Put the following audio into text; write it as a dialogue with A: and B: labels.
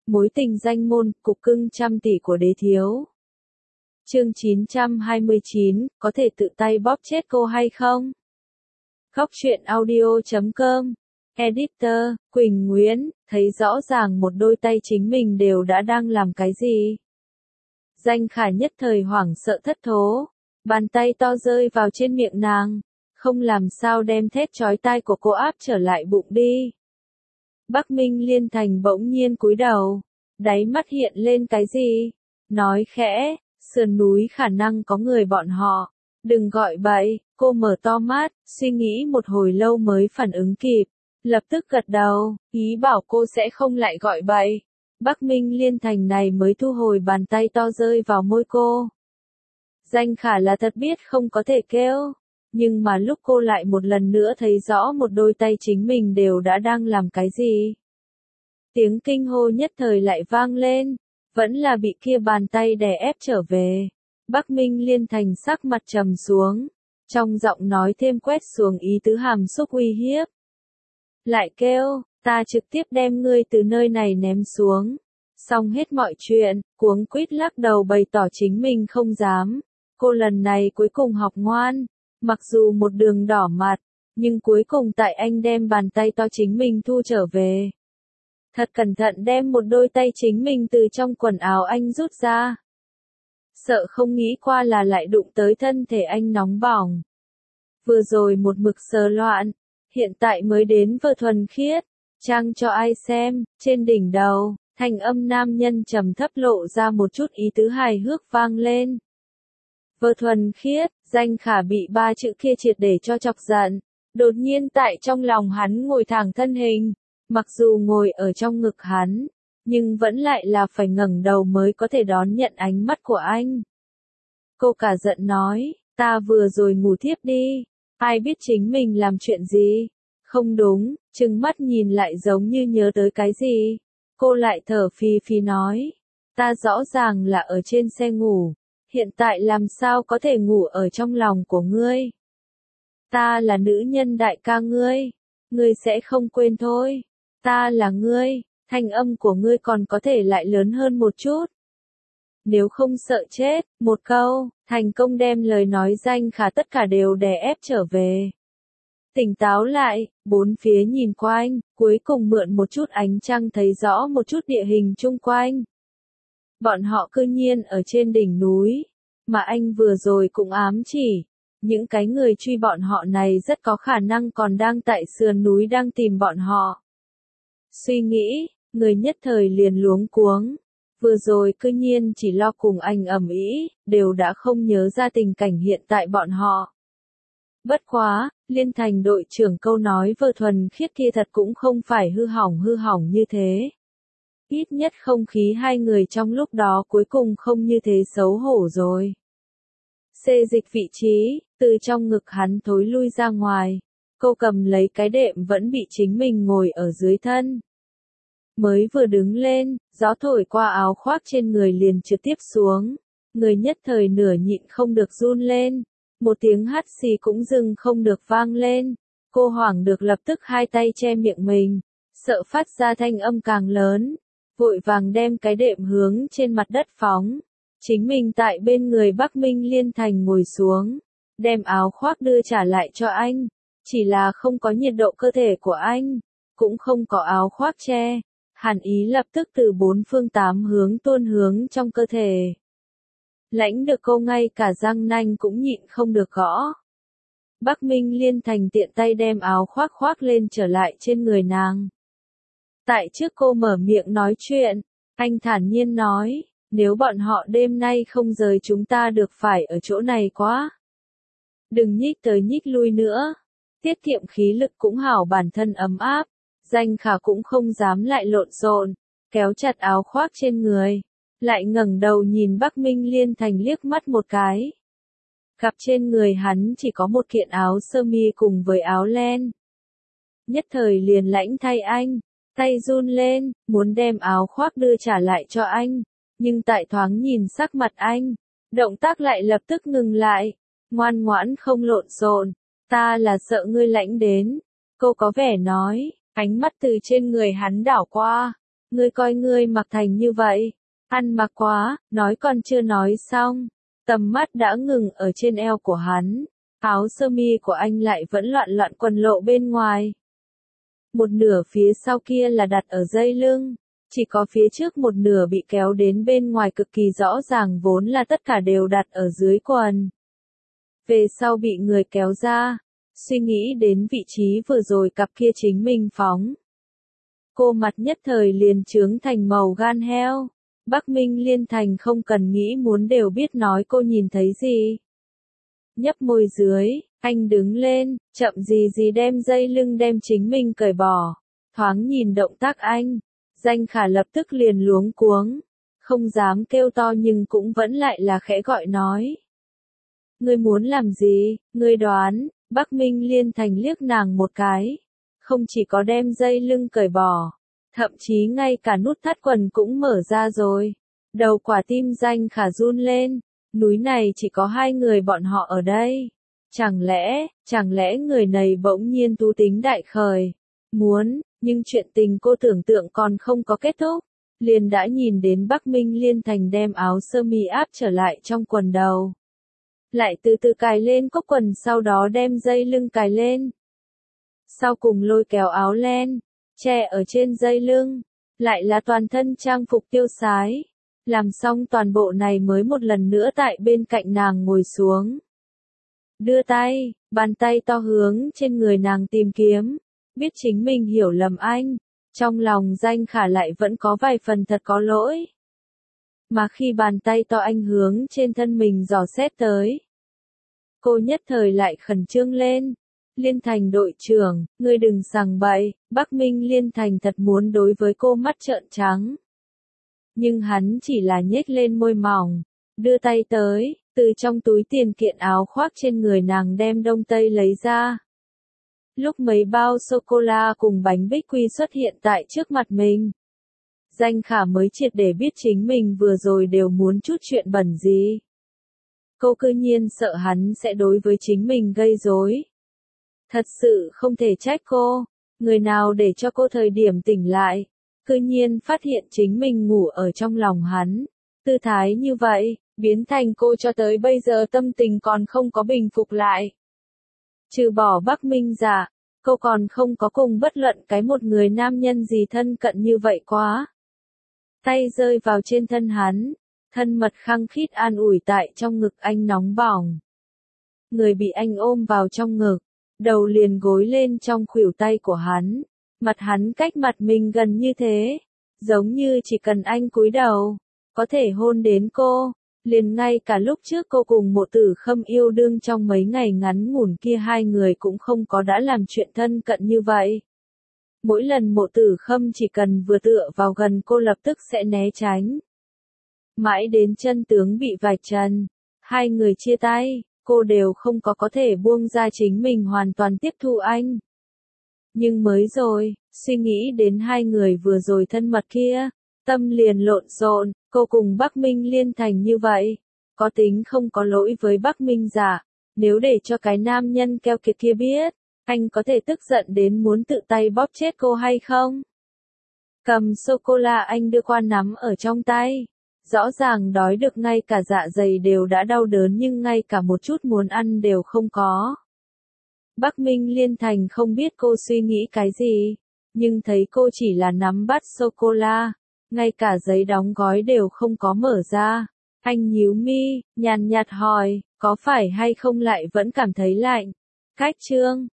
A: Mối tình danh môn, cục cưng trăm tỷ của đế thiếu. Chương 929, có thể tự tay bóp chết cô hay không? Góc truyện audio.com. Editor, Quỳnh Nguyễn, thấy rõ ràng một đôi tay chính mình đều đã đang làm cái gì. Danh Khả nhất thời hoảng sợ thất thố, bàn tay to rơi vào trên miệng nàng, không làm sao đem thét chói tai của cô áp trở lại bụng đi. Bắc Minh Liên Thành bỗng nhiên cúi đầu, đáy mắt hiện lên cái gì, nói khẽ, sườn núi khả năng có người bọn họ, đừng gọi bậy. Cô mở to mắt, suy nghĩ một hồi lâu mới phản ứng kịp, lập tức gật đầu, ý bảo cô sẽ không lại gọi bậy. Bắc Minh Liên Thành này mới thu hồi bàn tay to rơi vào môi cô. Danh Khả là thật biết không có thể kêu, nhưng mà lúc cô lại một lần nữa thấy rõ một đôi tay chính mình đều đã đang làm cái gì. Tiếng kinh hô nhất thời lại vang lên, vẫn là bị kia bàn tay đè ép trở về. Bắc Minh Liên Thành sắc mặt trầm xuống, trong giọng nói thêm quét xuống ý tứ hàm xúc uy hiếp. Lại kêu, ta trực tiếp đem ngươi từ nơi này ném xuống. Xong hết mọi chuyện, cuống quýt lắc đầu bày tỏ chính mình không dám. Cô lần này cuối cùng học ngoan, mặc dù một đường đỏ mặt, nhưng cuối cùng tại anh đem bàn tay to chính mình thu trở về. Thật cẩn thận đem một đôi tay chính mình từ trong quần áo anh rút ra. Sợ không nghĩ qua là lại đụng tới thân thể anh nóng bỏng. Vừa rồi một mực sờ loạn, hiện tại mới đến vừa thuần khiết, trang cho ai xem, trên đỉnh đầu, thanh âm nam nhân trầm thấp lộ ra một chút ý tứ hài hước vang lên. Vừa thuần khiết, Danh Khả bị ba chữ kia triệt để cho chọc giận, đột nhiên tại trong lòng hắn ngồi thẳng thân hình, mặc dù ngồi ở trong ngực hắn, nhưng vẫn lại là phải ngẩng đầu mới có thể đón nhận ánh mắt của anh. Cô cả giận nói, ta vừa rồi ngủ thiếp đi, ai biết chính mình làm chuyện gì, không đúng, trừng mắt nhìn lại giống như nhớ tới cái gì. Cô lại thở phì phì nói, ta rõ ràng là ở trên xe ngủ, hiện tại làm sao có thể ngủ ở trong lòng của ngươi. Ta là nữ nhân đại ca ngươi sẽ không quên thôi, ta là ngươi, thanh âm của ngươi còn có thể lại lớn hơn một chút. Nếu không sợ chết, một câu, thành công đem lời nói Danh Khả tất cả đều đè ép trở về. Tỉnh táo lại, bốn phía nhìn quanh, cuối cùng mượn một chút ánh trăng thấy rõ một chút địa hình chung quanh. Bọn họ cư nhiên ở trên đỉnh núi, mà anh vừa rồi cũng ám chỉ, những cái người truy bọn họ này rất có khả năng còn đang tại sườn núi đang tìm bọn họ. Suy nghĩ, người nhất thời liền luống cuống. Vừa rồi cư nhiên chỉ lo cùng anh ầm ĩ, đều đã không nhớ ra tình cảnh hiện tại bọn họ. Bất quá, Liên Thành đội trưởng câu nói vừa thuần khiết kia thật cũng không phải hư hỏng như thế. Ít nhất không khí hai người trong lúc đó cuối cùng không như thế xấu hổ rồi. Xê dịch vị trí, từ trong ngực hắn thối lui ra ngoài. Cô cầm lấy cái đệm vẫn bị chính mình ngồi ở dưới thân. Mới vừa đứng lên, gió thổi qua áo khoác trên người liền trực tiếp xuống. Người nhất thời nửa nhịn không được run lên. Một tiếng hắt xì cũng dừng không được vang lên. Cô hoảng được lập tức hai tay che miệng mình. Sợ phát ra thanh âm càng lớn. Vội vàng đem cái đệm hướng trên mặt đất phóng. Chính mình tại bên người Bắc Minh Liên Thành ngồi xuống. Đem áo khoác đưa trả lại cho anh. Chỉ là không có nhiệt độ cơ thể của anh. Cũng không có áo khoác che. Hàn ý lập tức từ bốn phương tám hướng tuôn hướng trong cơ thể. Lãnh được cô ngay cả răng nanh cũng nhịn không được gõ. Bắc Minh Liên Thành tiện tay đem áo khoác khoác lên trở lại trên người nàng. Tại trước cô mở miệng nói chuyện, anh thản nhiên nói, nếu bọn họ đêm nay không rời chúng ta được phải ở chỗ này quá. Đừng nhích tới nhích lui nữa, tiết kiệm khí lực cũng hảo bản thân ấm áp. Danh Khả cũng không dám lại lộn xộn, kéo chặt áo khoác trên người, lại ngẩng đầu nhìn Bắc Minh Liên Thành liếc mắt một cái. Gặp trên người hắn chỉ có một kiện áo sơ mi cùng với áo len. Nhất thời liền lãnh thay anh, tay run lên, muốn đem áo khoác đưa trả lại cho anh, nhưng tại thoáng nhìn sắc mặt anh, động tác lại lập tức ngừng lại, ngoan ngoãn không lộn xộn, ta là sợ ngươi lãnh đến, cô có vẻ nói. Ánh mắt từ trên người hắn đảo qua, Ngươi coi ngươi mặc thành như vậy, ăn mặc quá, nói còn chưa nói xong. Tầm mắt đã ngừng ở trên eo của hắn, áo sơ mi của anh lại vẫn loạn loạn quần lộ bên ngoài. Một nửa phía sau kia là đặt ở dây lưng, chỉ có phía trước một nửa bị kéo đến bên ngoài cực kỳ rõ ràng vốn là tất cả đều đặt ở dưới quần. Về sau bị người kéo ra, suy nghĩ đến vị trí vừa rồi cặp kia chính mình phóng. Cô mặt nhất thời liền trướng thành màu gan heo. Bắc Minh Liên Thành không cần nghĩ muốn đều biết nói cô nhìn thấy gì. Nhấp môi dưới, anh đứng lên, chậm gì gì đem dây lưng đem chính mình cởi bỏ. Thoáng nhìn động tác anh, Danh Khả lập tức liền luống cuống. Không dám kêu to nhưng cũng vẫn lại là khẽ gọi nói. Ngươi muốn làm gì, ngươi đoán, Bắc Minh Liên Thành liếc nàng một cái. Không chỉ có đem dây lưng cởi bỏ, thậm chí ngay cả nút thắt quần cũng mở ra rồi. Đầu quả tim Danh Khả run lên, núi này chỉ có hai người bọn họ ở đây. Chẳng lẽ người này bỗng nhiên tú tính đại khởi. Muốn, nhưng chuyện tình cô tưởng tượng còn không có kết thúc. Liền đã nhìn đến Bắc Minh Liên Thành đem áo sơ mi áp trở lại trong quần đầu. Lại từ từ cài lên cúc quần sau đó đem dây lưng cài lên. Sau cùng lôi kéo áo len, che ở trên dây lưng, lại là toàn thân trang phục tiêu sái. Làm xong toàn bộ này mới một lần nữa tại bên cạnh nàng ngồi xuống. Đưa tay, bàn tay to hướng trên người nàng tìm kiếm, biết chính mình hiểu lầm anh, trong lòng Danh Khả lại vẫn có vài phần thật có lỗi. Mà khi bàn tay to anh hướng trên thân mình dò xét tới, cô nhất thời lại khẩn trương lên. Liên Thành đội trưởng, ngươi đừng sằng bậy, Bắc Minh Liên Thành thật muốn đối với cô mắt trợn trắng. Nhưng hắn chỉ là nhếch lên môi mỏng, đưa tay tới, từ trong túi tiền kiện áo khoác trên người nàng đem đông tây lấy ra. Lúc mấy bao sô-cô-la cùng bánh bích quy xuất hiện tại trước mặt mình, Danh Khả mới triệt để biết chính mình vừa rồi đều muốn chút chuyện bẩn gì. Cô cư nhiên sợ hắn sẽ đối với chính mình gây rối. Thật sự không thể trách cô, người nào để cho cô thời điểm tỉnh lại, cư nhiên phát hiện chính mình ngủ ở trong lòng hắn. Tư thái như vậy, biến thành cô cho tới bây giờ tâm tình còn không có bình phục lại. Trừ bỏ Bắc Minh Dạ, cô còn không có cùng bất luận cái một người nam nhân gì thân cận như vậy quá. Tay rơi vào trên thân hắn, thân mật khăng khít an ủi tại trong ngực anh nóng bỏng. Người bị anh ôm vào trong ngực, đầu liền gối lên trong khuỷu tay của hắn, mặt hắn cách mặt mình gần như thế, giống như chỉ cần anh cúi đầu, có thể hôn đến cô. Liền ngay cả lúc trước cô cùng Mộ Tử Khâm yêu đương trong mấy ngày ngắn ngủn kia hai người cũng không có đã làm chuyện thân cận như vậy. Mỗi lần Mộ Tử Khâm chỉ cần vừa tựa vào gần cô lập tức sẽ né tránh. Mãi đến chân tướng bị vạch trần, hai người chia tay, cô đều không có thể buông ra chính mình hoàn toàn tiếp thu anh. Nhưng mới rồi, suy nghĩ đến hai người vừa rồi thân mật kia, tâm liền lộn xộn. Cô cùng Bắc Minh Liên Thành như vậy, có tính không có lỗi với Bắc Minh Dạ, nếu để cho cái nam nhân keo kiệt kia biết, anh có thể tức giận đến muốn tự tay bóp chết cô hay không? Cầm sô-cô-la anh đưa qua nắm ở trong tay, rõ ràng đói được ngay cả dạ dày đều đã đau đớn nhưng ngay cả một chút muốn ăn đều không có. Bắc Minh Liên Thành không biết cô suy nghĩ cái gì, nhưng thấy cô chỉ là nắm bắt sô-cô-la. Ngay cả giấy đóng gói đều không có mở ra. Anh nhíu mi, nhàn nhạt hỏi, có phải hay không lại vẫn cảm thấy lạnh? Cách chương